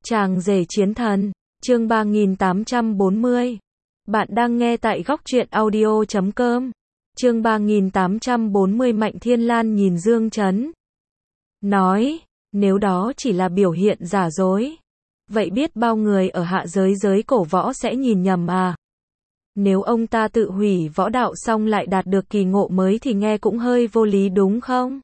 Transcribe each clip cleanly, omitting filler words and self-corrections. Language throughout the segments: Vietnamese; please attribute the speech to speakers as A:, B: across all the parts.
A: Chàng rể chiến thần, chương 3840. Bạn đang nghe tại góc truyện audio.com. Chương 3840. Mạnh Thiên Lan nhìn Dương Chấn, nói, nếu đó chỉ là biểu hiện giả dối, vậy biết bao người ở hạ giới cổ võ sẽ nhìn nhầm à? Nếu ông ta tự hủy võ đạo xong lại đạt được kỳ ngộ mới thì nghe cũng hơi vô lý đúng không?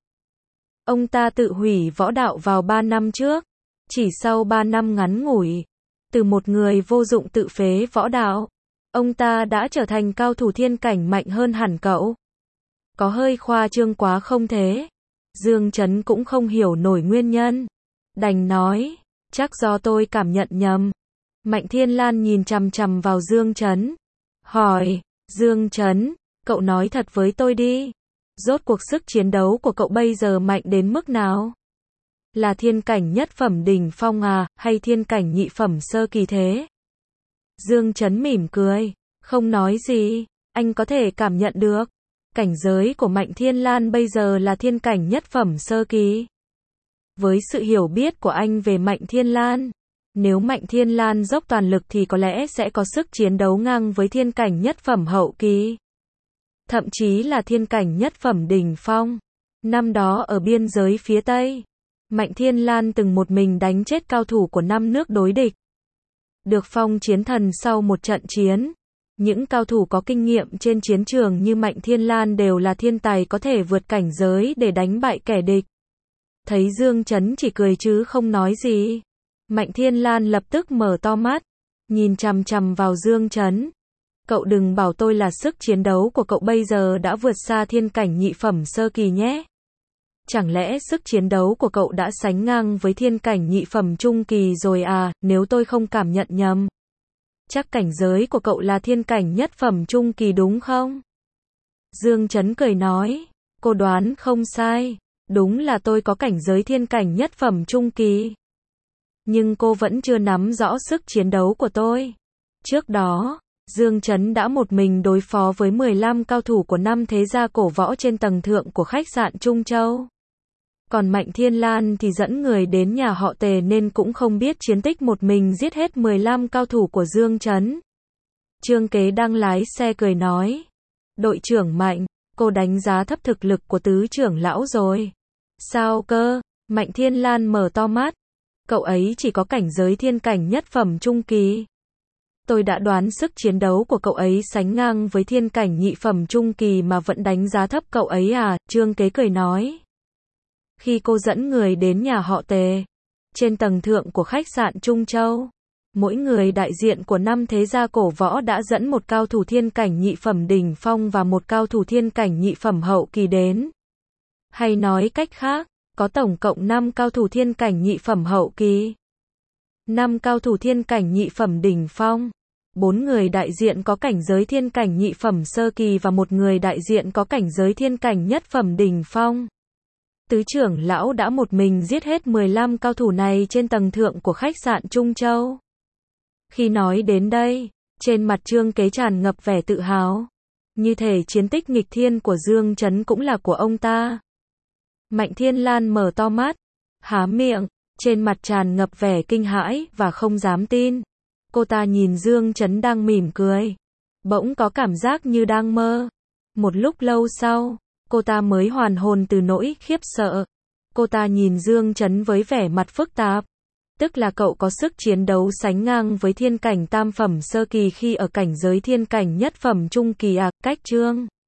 A: Ông ta tự hủy võ đạo vào 3 năm trước, chỉ sau 3 năm ngắn ngủi, từ một người vô dụng tự phế võ đạo, ông ta đã trở thành cao thủ thiên cảnh mạnh hơn hẳn cậu. Có hơi khoa trương quá không thế? Dương Chấn cũng không hiểu nổi nguyên nhân, đành nói, chắc do tôi cảm nhận nhầm. Mạnh Thiên Lan nhìn chằm chằm vào Dương Chấn, hỏi, Dương Chấn, cậu nói thật với tôi đi, rốt cuộc sức chiến đấu của cậu bây giờ mạnh đến mức nào? Là thiên cảnh nhất phẩm đỉnh phong à, hay thiên cảnh nhị phẩm sơ kỳ thế? Dương Chấn mỉm cười, không nói gì, anh có thể cảm nhận được. Cảnh giới của Mạnh Thiên Lan bây giờ là thiên cảnh nhất phẩm sơ kỳ. Với sự hiểu biết của anh về Mạnh Thiên Lan, nếu Mạnh Thiên Lan dốc toàn lực thì có lẽ sẽ có sức chiến đấu ngang với thiên cảnh nhất phẩm hậu kỳ. Thậm chí là thiên cảnh nhất phẩm đỉnh phong. Năm đó ở biên giới phía Tây, Mạnh Thiên Lan từng một mình đánh chết cao thủ của 5 nước đối địch, được phong chiến thần sau một trận chiến. Những cao thủ có kinh nghiệm trên chiến trường như Mạnh Thiên Lan đều là thiên tài có thể vượt cảnh giới để đánh bại kẻ địch. Thấy Dương Chấn chỉ cười chứ không nói gì, Mạnh Thiên Lan lập tức mở to mắt, nhìn chằm chằm vào Dương Chấn. Cậu đừng bảo tôi là sức chiến đấu của cậu bây giờ đã vượt xa thiên cảnh nhị phẩm sơ kỳ nhé. Chẳng lẽ sức chiến đấu của cậu đã sánh ngang với thiên cảnh nhị phẩm trung kỳ rồi à? Nếu tôi không cảm nhận nhầm, chắc cảnh giới của cậu là thiên cảnh nhất phẩm trung kỳ đúng không? Dương Chấn cười nói, cô đoán không sai, đúng là tôi có cảnh giới thiên cảnh nhất phẩm trung kỳ. Nhưng cô vẫn chưa nắm rõ sức chiến đấu của tôi. Trước đó, Dương Chấn đã một mình đối phó với 15 cao thủ của 5 thế gia cổ võ trên tầng thượng của khách sạn Trung Châu. Còn Mạnh Thiên Lan thì dẫn người đến nhà họ Tề nên cũng không biết chiến tích một mình giết hết 15 cao thủ của Dương Chấn. Trương Kế đang lái xe cười nói, đội trưởng Mạnh, cô đánh giá thấp thực lực của tứ trưởng lão rồi. Sao cơ? Mạnh Thiên Lan mở to mắt, cậu ấy chỉ có cảnh giới thiên cảnh nhất phẩm trung kỳ. Tôi đã đoán sức chiến đấu của cậu ấy sánh ngang với thiên cảnh nhị phẩm trung kỳ mà vẫn đánh giá thấp cậu ấy à? Trương Kế cười nói. Khi cô dẫn người đến nhà họ Tề, trên tầng thượng của khách sạn Trung Châu, mỗi người đại diện của 5 thế gia cổ võ đã dẫn một cao thủ thiên cảnh nhị phẩm đỉnh phong và một cao thủ thiên cảnh nhị phẩm hậu kỳ đến. Hay nói cách khác, có tổng cộng 5 cao thủ thiên cảnh nhị phẩm hậu kỳ, 5 cao thủ thiên cảnh nhị phẩm đỉnh phong, 4 người đại diện có cảnh giới thiên cảnh nhị phẩm sơ kỳ và một người đại diện có cảnh giới thiên cảnh nhất phẩm đỉnh phong. Tứ trưởng lão đã một mình giết hết 15 cao thủ này trên tầng thượng của khách sạn Trung Châu. Khi nói đến đây, trên mặt Trương Kế tràn ngập vẻ tự hào. Như thể chiến tích nghịch thiên của Dương Chấn cũng là của ông ta. Mạnh Thiên Lan mở to mắt, há miệng, trên mặt tràn ngập vẻ kinh hãi và không dám tin. Cô ta nhìn Dương Chấn đang mỉm cười, bỗng có cảm giác như đang mơ. Một lúc lâu sau, cô ta mới hoàn hồn từ nỗi khiếp sợ. Cô ta nhìn Dương Chấn với vẻ mặt phức tạp. Tức là cậu có sức chiến đấu sánh ngang với thiên cảnh tam phẩm sơ kỳ khi ở cảnh giới thiên cảnh nhất phẩm trung kỳ à? Cách Trương